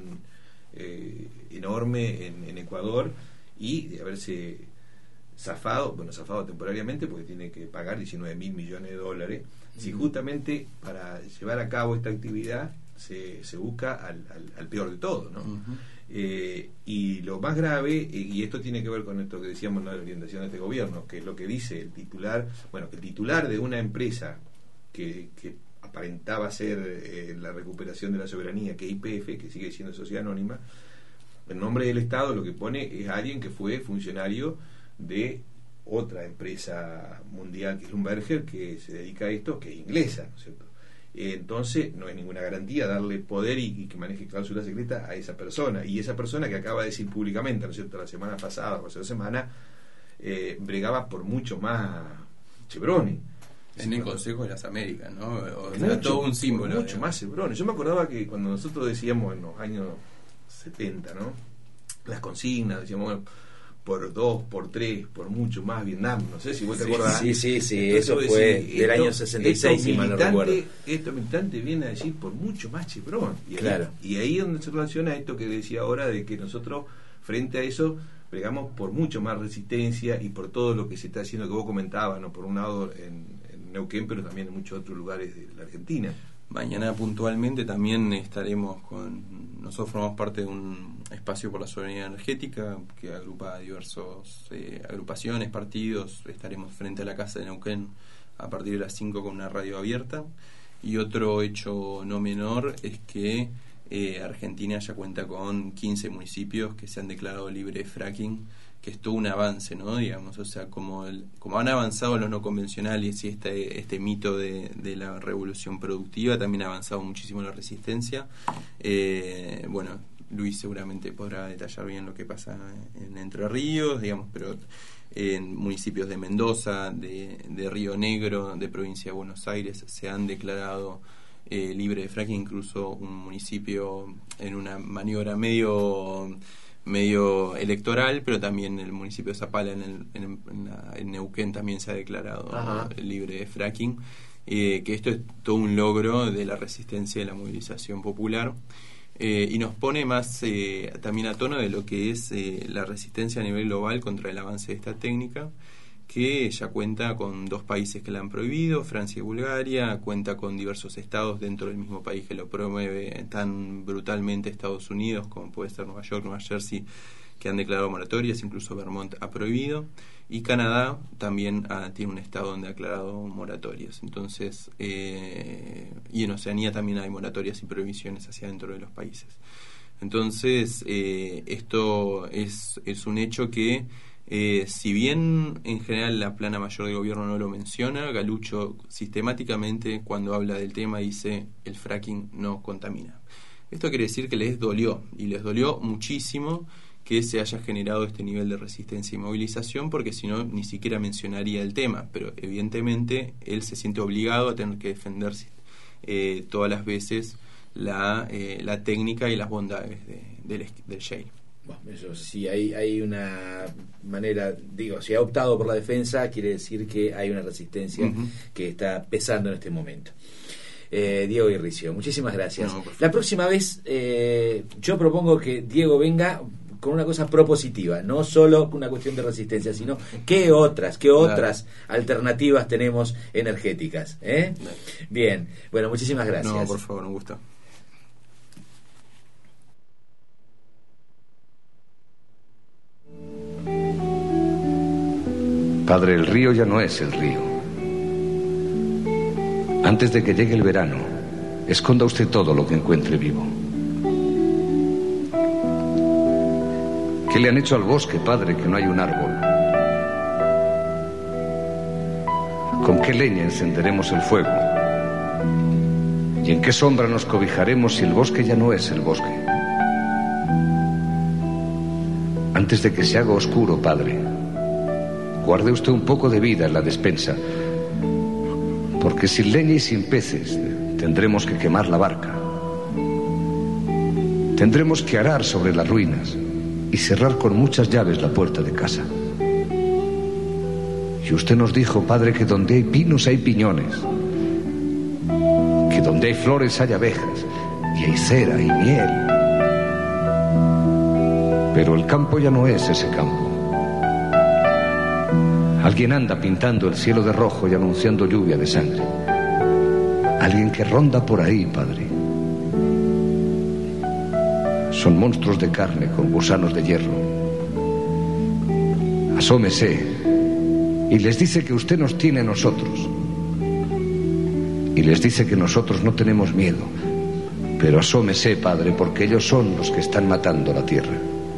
S6: enorme en Ecuador y de haberse zafado temporariamente porque tiene que pagar $19.000 millones. Si justamente para llevar a cabo esta actividad se busca al peor de todo, ¿no? Y lo más grave, y esto tiene que ver con esto que decíamos, ¿no?, de la orientación de este gobierno, que es lo que dice el titular, bueno, que el titular de una empresa que aparentaba ser la recuperación de la soberanía, que es YPF, que sigue siendo sociedad anónima, en nombre del Estado lo que pone es alguien que fue funcionario de otra empresa mundial, que es Schlumberger, que se dedica a esto, que es inglesa, ¿no es cierto? Entonces no es ninguna garantía darle poder y que maneje cláusula secreta a esa persona, y esa persona que acaba de decir públicamente, ¿no es cierto?, la semana pasada o hace 2 semanas, bregaba por mucho más Chevron
S5: en el Consejo de las Américas, ¿no? O sea, todo un símbolo,
S6: mucho más Chevron. Yo me acordaba que cuando nosotros decíamos en los años 70, ¿no?, las consignas, decíamos, bueno, por 2, por 3, por mucho más Vietnam, no sé si vos te acordás.
S4: Sí, eso fue del año 66, si mal no recuerdo.
S6: Estos militantes vienen a decir por mucho más Chevron.
S4: Claro.
S6: Y ahí es donde se relaciona esto que decía ahora, de que nosotros, frente a eso, plegamos por mucho más resistencia y por todo lo que se está haciendo, que vos comentabas, ¿no?, por un lado en Neuquén, pero también en muchos otros lugares de la Argentina.
S5: Mañana puntualmente también estaremos nosotros formamos parte de un espacio por la soberanía energética que agrupa diversos agrupaciones, partidos. Estaremos frente a la Casa de Neuquén a partir de las 5 con una radio abierta. Y otro hecho no menor es que Argentina ya cuenta con 15 municipios que se han declarado libre de fracking, que es todo un avance, ¿no? Digamos, o sea, como han avanzado los no convencionales y este mito de la revolución productiva, también ha avanzado muchísimo la resistencia. Bueno, Luis seguramente podrá detallar bien lo que pasa en Entre Ríos, digamos, pero en municipios de Mendoza, de Río Negro, de provincia de Buenos Aires, se han declarado libre de fracking, incluso un municipio en una maniobra medio electoral, pero también el municipio de Zapala en Neuquén también se ha declarado libre de fracking, que esto es todo un logro de la resistencia y de la movilización popular, y nos pone más también a tono de lo que es la resistencia a nivel global contra el avance de esta técnica, que ya cuenta con 2 países que la han prohibido, Francia y Bulgaria, cuenta con diversos estados dentro del mismo país que lo promueve tan brutalmente, Estados Unidos, como puede ser Nueva York, Nueva Jersey, que han declarado moratorias, incluso Vermont ha prohibido, y Canadá también tiene un estado donde ha declarado moratorias. Entonces, y en Oceanía también hay moratorias y prohibiciones hacia dentro de los países. Entonces, esto es un hecho que si bien en general la plana mayor del gobierno no lo menciona, Galucho sistemáticamente cuando habla del tema dice el fracking no contamina. Esto quiere decir que les dolió muchísimo que se haya generado este nivel de resistencia y movilización, porque si no ni siquiera mencionaría el tema, pero evidentemente él se siente obligado a tener que defenderse todas las veces la técnica y las bondades del shale.
S4: Bueno, eso sí, hay una manera, si ha optado por la defensa, quiere decir que hay una resistencia que está pesando en este momento. Diego Irricio, muchísimas gracias. La próxima vez yo propongo que Diego venga con una cosa propositiva, no solo una cuestión de resistencia, sino qué otras alternativas tenemos energéticas. Bien, bueno, muchísimas gracias.
S5: No, por favor, un gusto.
S11: Padre, el río ya no es el río. Antes de que llegue el verano, esconda usted todo lo que encuentre vivo. ¿Qué le han hecho al bosque, Padre, que no hay un árbol? ¿Con qué leña encenderemos el fuego? ¿Y en qué sombra nos cobijaremos si el bosque ya no es el bosque? Antes de que se haga oscuro, Padre, guarde usted un poco de vida en la despensa, porque sin leña y sin peces tendremos que quemar la barca. Tendremos que arar sobre las ruinas y cerrar con muchas llaves la puerta de casa. Y usted nos dijo, Padre, que donde hay pinos hay piñones, que donde hay flores hay abejas, y hay cera y miel. Pero el campo ya no es ese campo. Alguien anda pintando el cielo de rojo y anunciando lluvia de sangre. Alguien que ronda por ahí, Padre. Son monstruos de carne con gusanos de hierro. Asómese y les dice que usted nos tiene a nosotros. Y les dice que nosotros no tenemos miedo. Pero asómese, Padre, porque ellos son los que están matando la tierra.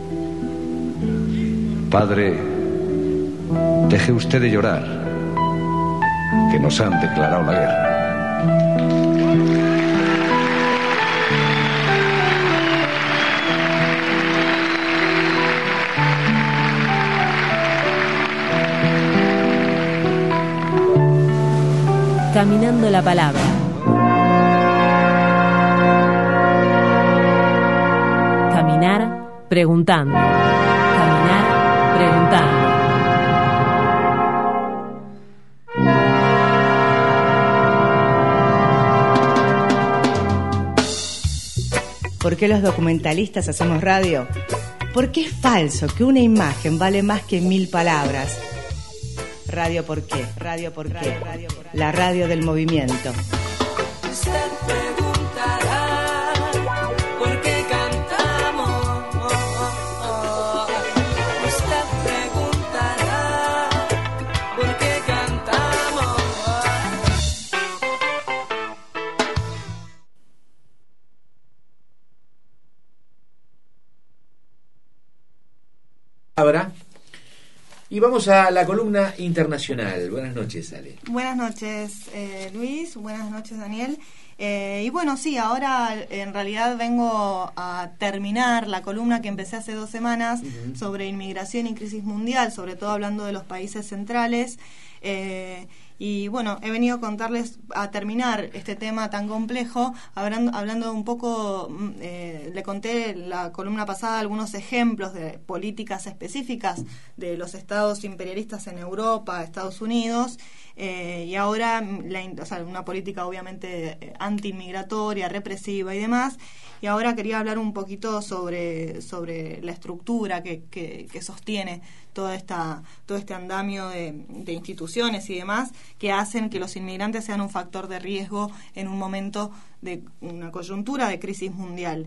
S11: Padre, deje usted de llorar, que nos han declarado la guerra.
S2: Caminando la palabra. Caminar preguntando. Caminar preguntando.
S1: ¿Por qué los documentalistas hacemos radio? Porque es falso que una imagen vale más que 1000 palabras. Radio ¿por qué? Radio ¿por qué? La radio del movimiento.
S9: Usted preguntará por qué cantamos. Usted preguntará por qué cantamos.
S4: Ahora, y vamos a la columna internacional. Buenas noches, Ale.
S12: Buenas noches, Luis. Buenas noches, Daniel. Y bueno, sí, ahora en realidad vengo a terminar la columna que empecé hace 2 semanas sobre inmigración y crisis mundial, sobre todo hablando de los países centrales. Y bueno, he venido a contarles, a terminar este tema tan complejo, hablando un poco, le conté la columna pasada algunos ejemplos de políticas específicas de los estados imperialistas en Europa, Estados Unidos, y ahora una política obviamente anti-inmigratoria, represiva y demás. Y ahora quería hablar un poquito sobre la estructura que sostiene todo este andamio de instituciones y demás que hacen que los inmigrantes sean un factor de riesgo en un momento de una coyuntura de crisis mundial.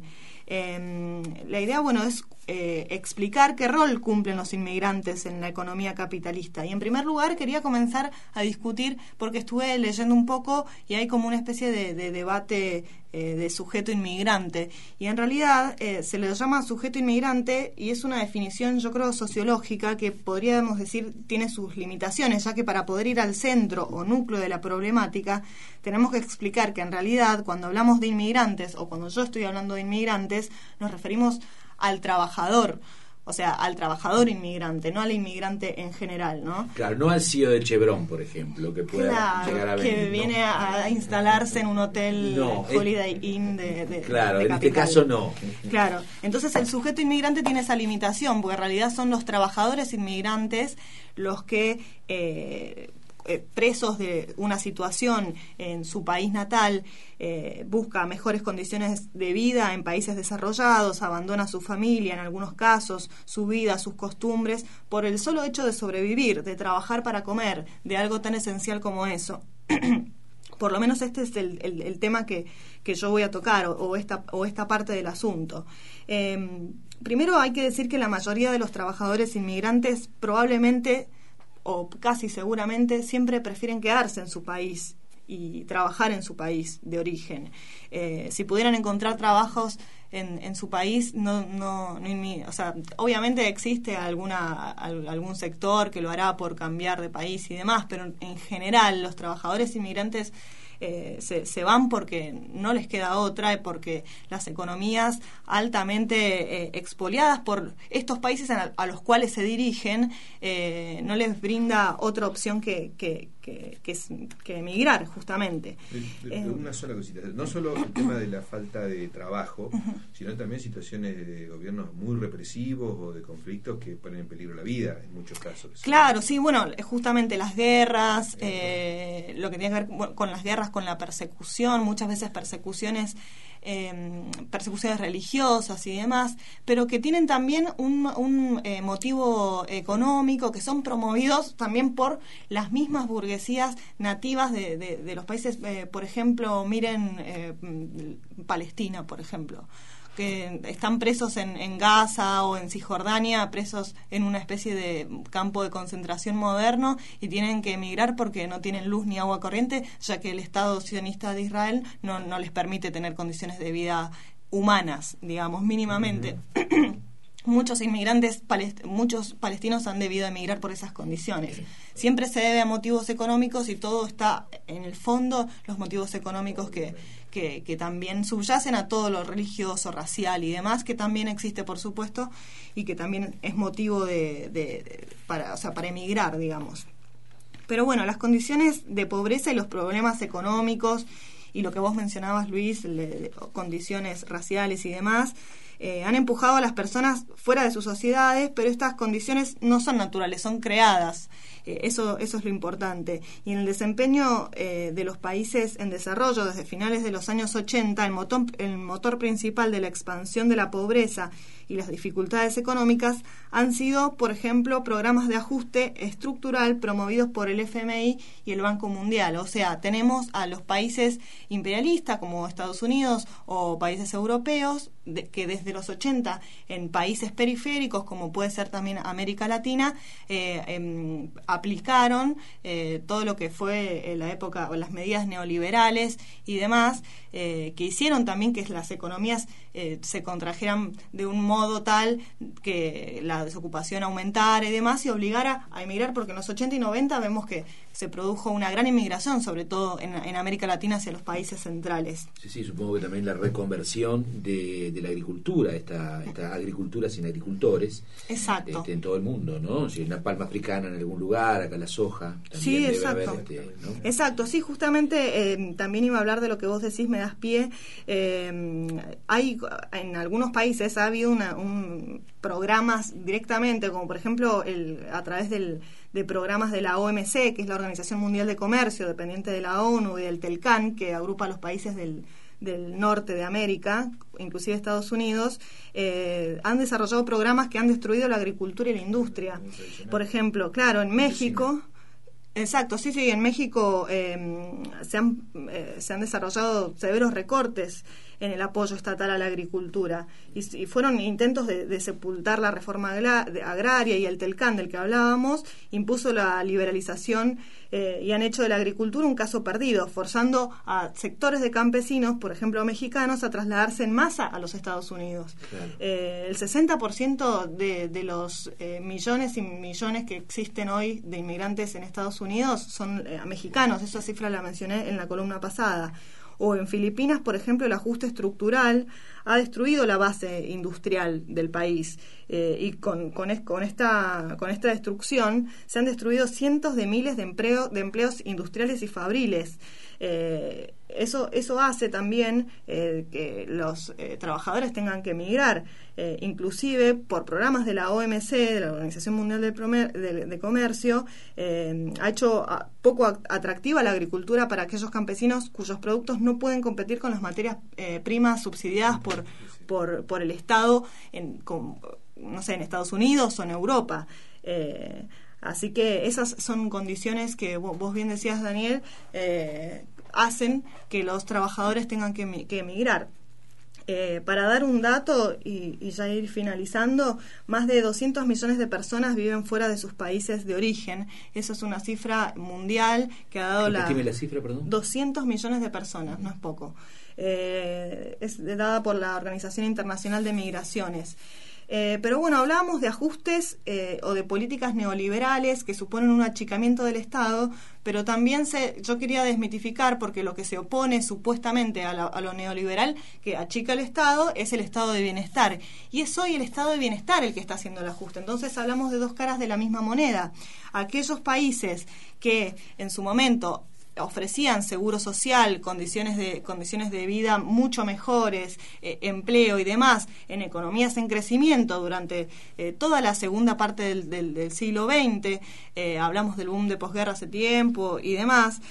S12: La idea, es explicar qué rol cumplen los inmigrantes en la economía capitalista. Y en primer lugar quería comenzar a discutir, porque estuve leyendo un poco y hay como una especie de debate de sujeto inmigrante. Y en realidad se le llama sujeto inmigrante y es una definición, yo creo, sociológica que podríamos decir tiene sus limitaciones, ya que para poder ir al centro o núcleo de la problemática tenemos que explicar que en realidad cuando hablamos de inmigrantes o cuando yo estoy hablando de inmigrantes nos referimos al trabajador, o sea, al trabajador inmigrante, no al inmigrante en general, ¿no?
S4: Claro, no al CEO de Chevron, por ejemplo, que pueda llegar a venir.
S12: Que viene a instalarse en un hotel Holiday Inn de
S4: claro,
S12: de
S4: en este caso no.
S12: Claro, entonces el sujeto inmigrante tiene esa limitación, porque en realidad son los trabajadores inmigrantes los que presos de una situación en su país natal, busca mejores condiciones de vida en países desarrollados, abandona su familia en algunos casos, su vida, sus costumbres, por el solo hecho de sobrevivir, de trabajar para comer, de algo tan esencial como eso. Por lo menos este es el tema que yo voy a tocar, o esta parte del asunto. Primero hay que decir que la mayoría de los trabajadores inmigrantes probablemente o casi seguramente siempre prefieren quedarse en su país y trabajar en su país de origen. Si pudieran encontrar trabajos en su país, o sea, obviamente existe algún sector que lo hará por cambiar de país y demás, pero en general los trabajadores inmigrantes se van porque no les queda otra, porque las economías altamente expoliadas por estos países a los cuales se dirigen no les brinda otra opción que emigrar, justamente.
S6: Una sola cosita, no solo el tema de la falta de trabajo, sino también situaciones de gobiernos muy represivos o de conflictos que ponen en peligro la vida en muchos casos.
S12: Claro, sí, bueno, justamente las guerras, lo que tiene que ver con las guerras, con la persecución, muchas veces persecuciones religiosas y demás, pero que tienen también un motivo económico, que son promovidos también por las mismas burguesías nativas de los países. Por ejemplo, miren Palestina, por ejemplo, que están presos en Gaza o en Cisjordania, presos en una especie de campo de concentración moderno, y tienen que emigrar porque no tienen luz ni agua corriente, ya que el Estado sionista de Israel no les permite tener condiciones de vida humanas, digamos, mínimamente. Muchos palestinos han debido emigrar por esas condiciones. Siempre se debe a motivos económicos, y todo está en el fondo, los motivos económicos que también subyacen a todo lo religioso, racial y demás, que también existe, por supuesto, y que también es motivo para emigrar, digamos. Pero bueno, las condiciones de pobreza y los problemas económicos, y lo que vos mencionabas, Luis, condiciones raciales y demás, han empujado a las personas fuera de sus sociedades, pero estas condiciones no son naturales, son creadas. Eso es lo importante. Y en el desempeño de los países en desarrollo desde finales de los años 80, el motor principal de la expansión de la pobreza y las dificultades económicas han sido, por ejemplo, programas de ajuste estructural promovidos por el FMI y el Banco Mundial. O sea, tenemos a los países imperialistas como Estados Unidos o países europeos que desde los 80 en países periféricos, como puede ser también América Latina, aplicaron todo lo que fue la época o las medidas neoliberales y demás, que hicieron también que las economías se contrajeran de un modo tal que la desocupación aumentara y demás, y obligara a emigrar, porque en los 80 y 90 vemos que se produjo una gran inmigración, sobre todo en América Latina, hacia los países centrales.
S4: Sí, supongo que también la reconversión de la agricultura, esta agricultura sin agricultores.
S12: Exacto.
S4: En todo el mundo, ¿no? Si una palma africana en algún lugar, acá la soja.
S12: Sí, exacto.
S4: ¿no?
S12: Exacto, sí, justamente también iba a hablar de lo que vos decís, me das pie. Hay en algunos países ha habido programas directamente, como por ejemplo a través de programas de la OMC, que es la Organización Mundial de Comercio, dependiente de la ONU, y del TELCAN, que agrupa a los países del norte de América, inclusive Estados Unidos, han desarrollado programas que han destruido la agricultura y la industria. Por ejemplo, claro, en México... Exacto, sí, en México se han desarrollado severos recortes en el apoyo estatal a la agricultura, y fueron intentos de sepultar la reforma agraria, y el TELCAN del que hablábamos impuso la liberalización y han hecho de la agricultura un caso perdido, forzando a sectores de campesinos, por ejemplo mexicanos, a trasladarse en masa a los Estados Unidos. Claro. El 60% de los millones y millones que existen hoy de inmigrantes en Estados Unidos son mexicanos, esa cifra la mencioné en la columna pasada. O en Filipinas, por ejemplo, el ajuste estructural ha destruido la base industrial del país, y con esta destrucción se han destruido cientos de miles de empleos industriales y fabriles. Eso hace también que los trabajadores tengan que emigrar, inclusive por programas de la OMC, de la Organización Mundial de Comercio, ha hecho poco atractiva la agricultura para aquellos campesinos cuyos productos no pueden competir con las materias primas subsidiadas por el Estado en Estados Unidos o en Europa. Así que esas son condiciones que vos bien decías, Daniel, hacen que los trabajadores tengan que emigrar. Para dar un dato y ya ir finalizando, más de 200 millones de personas viven fuera de sus países de origen. Esa es una cifra mundial que ha dado
S4: la cifra, perdón.
S12: 200 millones de personas, no es poco. Es dada por la Organización Internacional de Migraciones. Pero bueno, hablábamos de ajustes o de políticas neoliberales que suponen un achicamiento del Estado, pero también yo quería desmitificar, porque lo que se opone supuestamente a lo neoliberal que achica el Estado es el Estado de bienestar, y es hoy el Estado de bienestar el que está haciendo el ajuste. Entonces hablamos de dos caras de la misma moneda. Aquellos países que en su momento ofrecían seguro social, condiciones de vida mucho mejores, empleo y demás, en economías en crecimiento durante toda la segunda parte del siglo XX, hablamos del boom de posguerra hace tiempo y demás,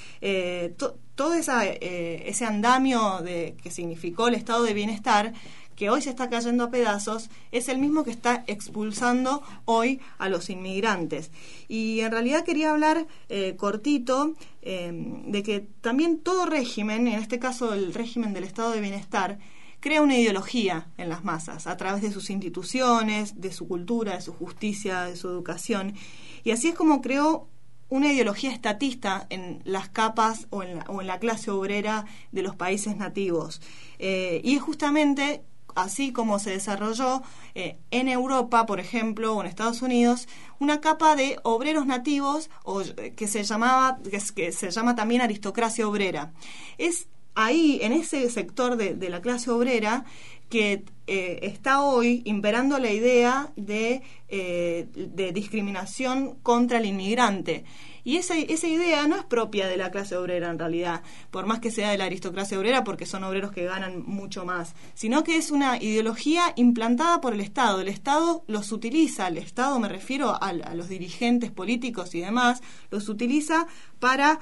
S12: todo ese andamio que significó el estado de bienestar, que hoy se está cayendo a pedazos, es el mismo que está expulsando hoy a los inmigrantes. Y en realidad quería hablar cortito de que también todo régimen, en este caso el régimen del estado de bienestar, crea una ideología en las masas a través de sus instituciones, de su cultura, de su justicia, de su educación. Y así es como creó una ideología estatista en las capas o en la clase obrera de los países nativos. Y es justamente así como se desarrolló en Europa, por ejemplo, o en Estados Unidos, una capa de obreros nativos que se llama también aristocracia obrera. Es ahí, en ese sector de la clase obrera, que está hoy imperando la idea de discriminación contra el inmigrante. Y esa idea no es propia de la clase obrera en realidad, por más que sea de la aristocracia obrera, porque son obreros que ganan mucho más, sino que es una ideología implantada por el Estado. El Estado los utiliza, el Estado, me refiero a los dirigentes políticos y demás, los utiliza para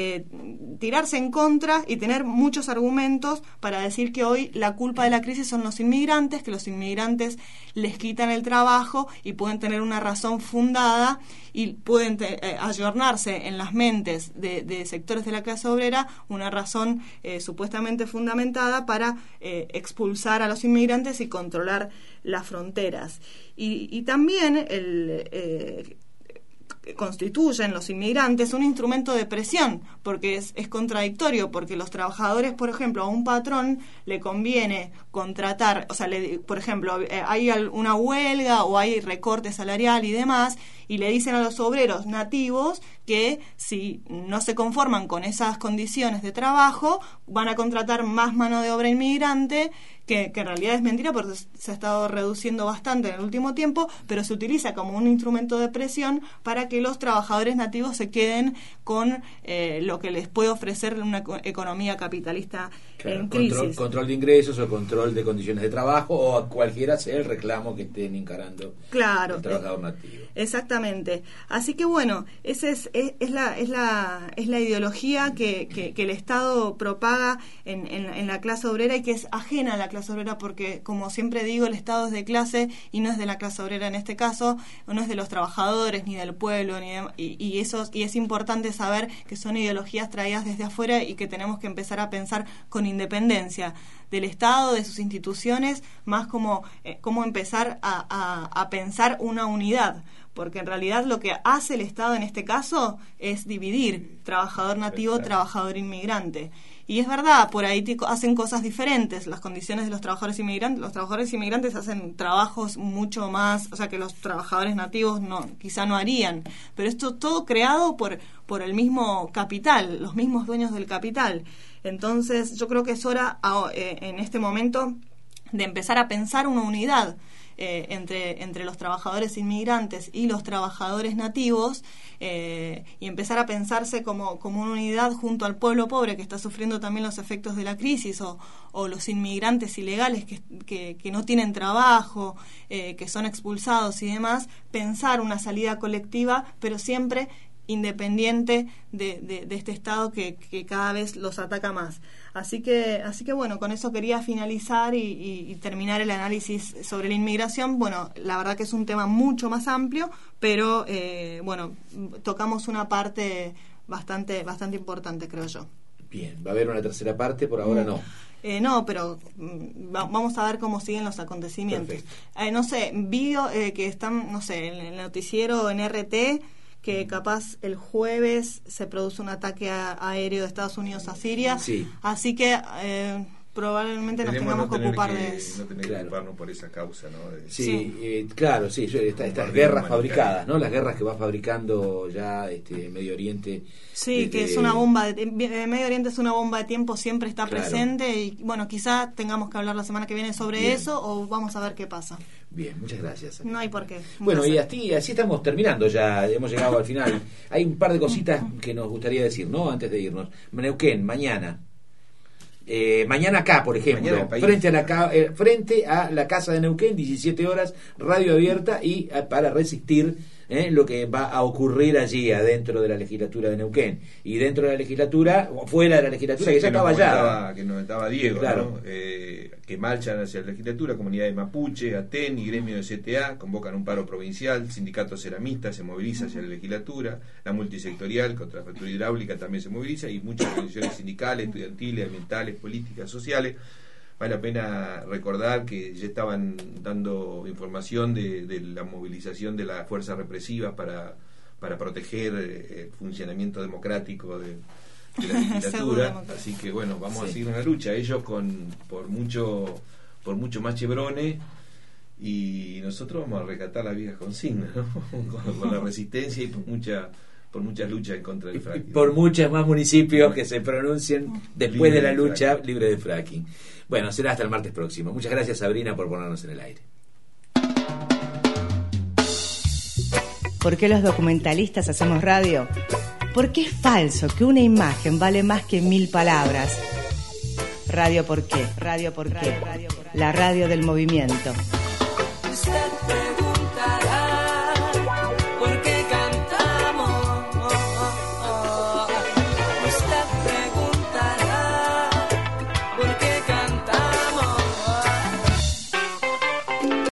S12: tirarse en contra y tener muchos argumentos para decir que hoy la culpa de la crisis son los inmigrantes, que los inmigrantes les quitan el trabajo y pueden tener una razón fundada y pueden ayornarse en las mentes de sectores de la clase obrera una razón supuestamente fundamentada para expulsar a los inmigrantes y controlar las fronteras. Y también constituyen los inmigrantes un instrumento de presión, porque es contradictorio, porque los trabajadores, por ejemplo, a un patrón le conviene contratar, o sea, por ejemplo, hay una huelga o hay recorte salarial y demás, y le dicen a los obreros nativos que si no se conforman con esas condiciones de trabajo, van a contratar más mano de obra inmigrante, que en realidad es mentira porque se ha estado reduciendo bastante en el último tiempo, pero se utiliza como un instrumento de presión para que los trabajadores nativos se queden con lo que les puede ofrecer una economía capitalista en crisis.
S4: Control de ingresos o control de condiciones de trabajo o cualquiera sea el reclamo que estén encarando el trabajador nativo.
S12: Exactamente. Así que bueno, esa es la ideología que el Estado propaga en la clase obrera y que es ajena a la clase obrera, porque como siempre digo, el Estado es de clase y no es de la clase obrera en este caso, no es de los trabajadores ni del pueblo y es importante saber que son ideologías traídas desde afuera y que tenemos que empezar a pensar con independencia del Estado, de sus instituciones, más como empezar a pensar una unidad, porque en realidad lo que hace el Estado en este caso es dividir trabajador nativo, trabajador inmigrante. Y es verdad, por ahí hacen cosas diferentes, las condiciones de los trabajadores inmigrantes hacen trabajos mucho más, o sea, que los trabajadores nativos quizá no harían, pero esto todo creado por el mismo capital, los mismos dueños del capital. Entonces yo creo que es hora en este momento de empezar a pensar una unidad entre los trabajadores inmigrantes y los trabajadores nativos, y empezar a pensarse como una unidad junto al pueblo pobre que está sufriendo también los efectos de la crisis, o los inmigrantes ilegales que no tienen trabajo, que son expulsados y demás, pensar una salida colectiva, pero siempre independiente de este Estado que cada vez los ataca más. Así que bueno, con eso quería finalizar y terminar el análisis sobre la inmigración. Bueno, la verdad que es un tema mucho más amplio, pero bueno, tocamos una parte bastante importante, creo yo.
S4: Bien, ¿va a haber una tercera parte? Por ahora no.
S12: No, pero vamos a ver cómo siguen los acontecimientos. No sé, vi que están, no sé, en el noticiero en RT, que capaz el jueves se produce un ataque aéreo de Estados Unidos a Siria. Sí. Así que probablemente nos tengamos que ocupar de eso.
S6: No tener que ocuparnos por esa causa, ¿no?
S4: Sí, claro, sí. Estas guerras fabricadas, ¿no? Las guerras que va fabricando ya Medio Oriente.
S12: Sí, que es una bomba. Medio Oriente es una bomba de tiempo, siempre está presente. Y bueno, quizás tengamos que hablar la semana que viene sobre eso, o vamos a ver qué pasa.
S4: Bien, muchas gracias.
S12: No hay por qué.
S4: Bueno, y así estamos terminando ya, hemos llegado al final. Hay un par de cositas que nos gustaría decir, ¿no? Antes de irnos. Neuquén, mañana. Mañana acá, por ejemplo, frente a la Casa de Neuquén, 17 horas, radio abierta y para resistir lo que va a ocurrir allí adentro de la legislatura de Neuquén y dentro de la legislatura o fuera de la legislatura, que ya estaba allá.
S6: Que nos estaba Diego, claro. ¿No? Que marchan hacia la legislatura, comunidad de Mapuche, ATEN y gremio de CTA, convocan un paro provincial, sindicatos ceramistas se moviliza hacia la legislatura, la multisectorial contra la fractura hidráulica también se moviliza y muchas organizaciones sindicales, estudiantiles, ambientales, políticas, sociales. Vale la pena recordar que ya estaban dando información de la movilización de las fuerzas represivas para proteger el funcionamiento democrático de la legislatura. Así que bueno, vamos a seguir una lucha. Ellos por mucho más chevrones y nosotros vamos a recatar las viejas consignas, ¿no? con la resistencia y por muchas luchas en contra del fracking.
S4: Por muchos más municipios que se pronuncien después de la lucha libre de fracking. Bueno, será hasta el martes próximo. Muchas gracias, Sabrina, por ponernos en el aire.
S1: ¿Por qué los documentalistas hacemos radio? Porque es falso que una imagen vale más que 1000 palabras. Radio por qué, la radio del movimiento.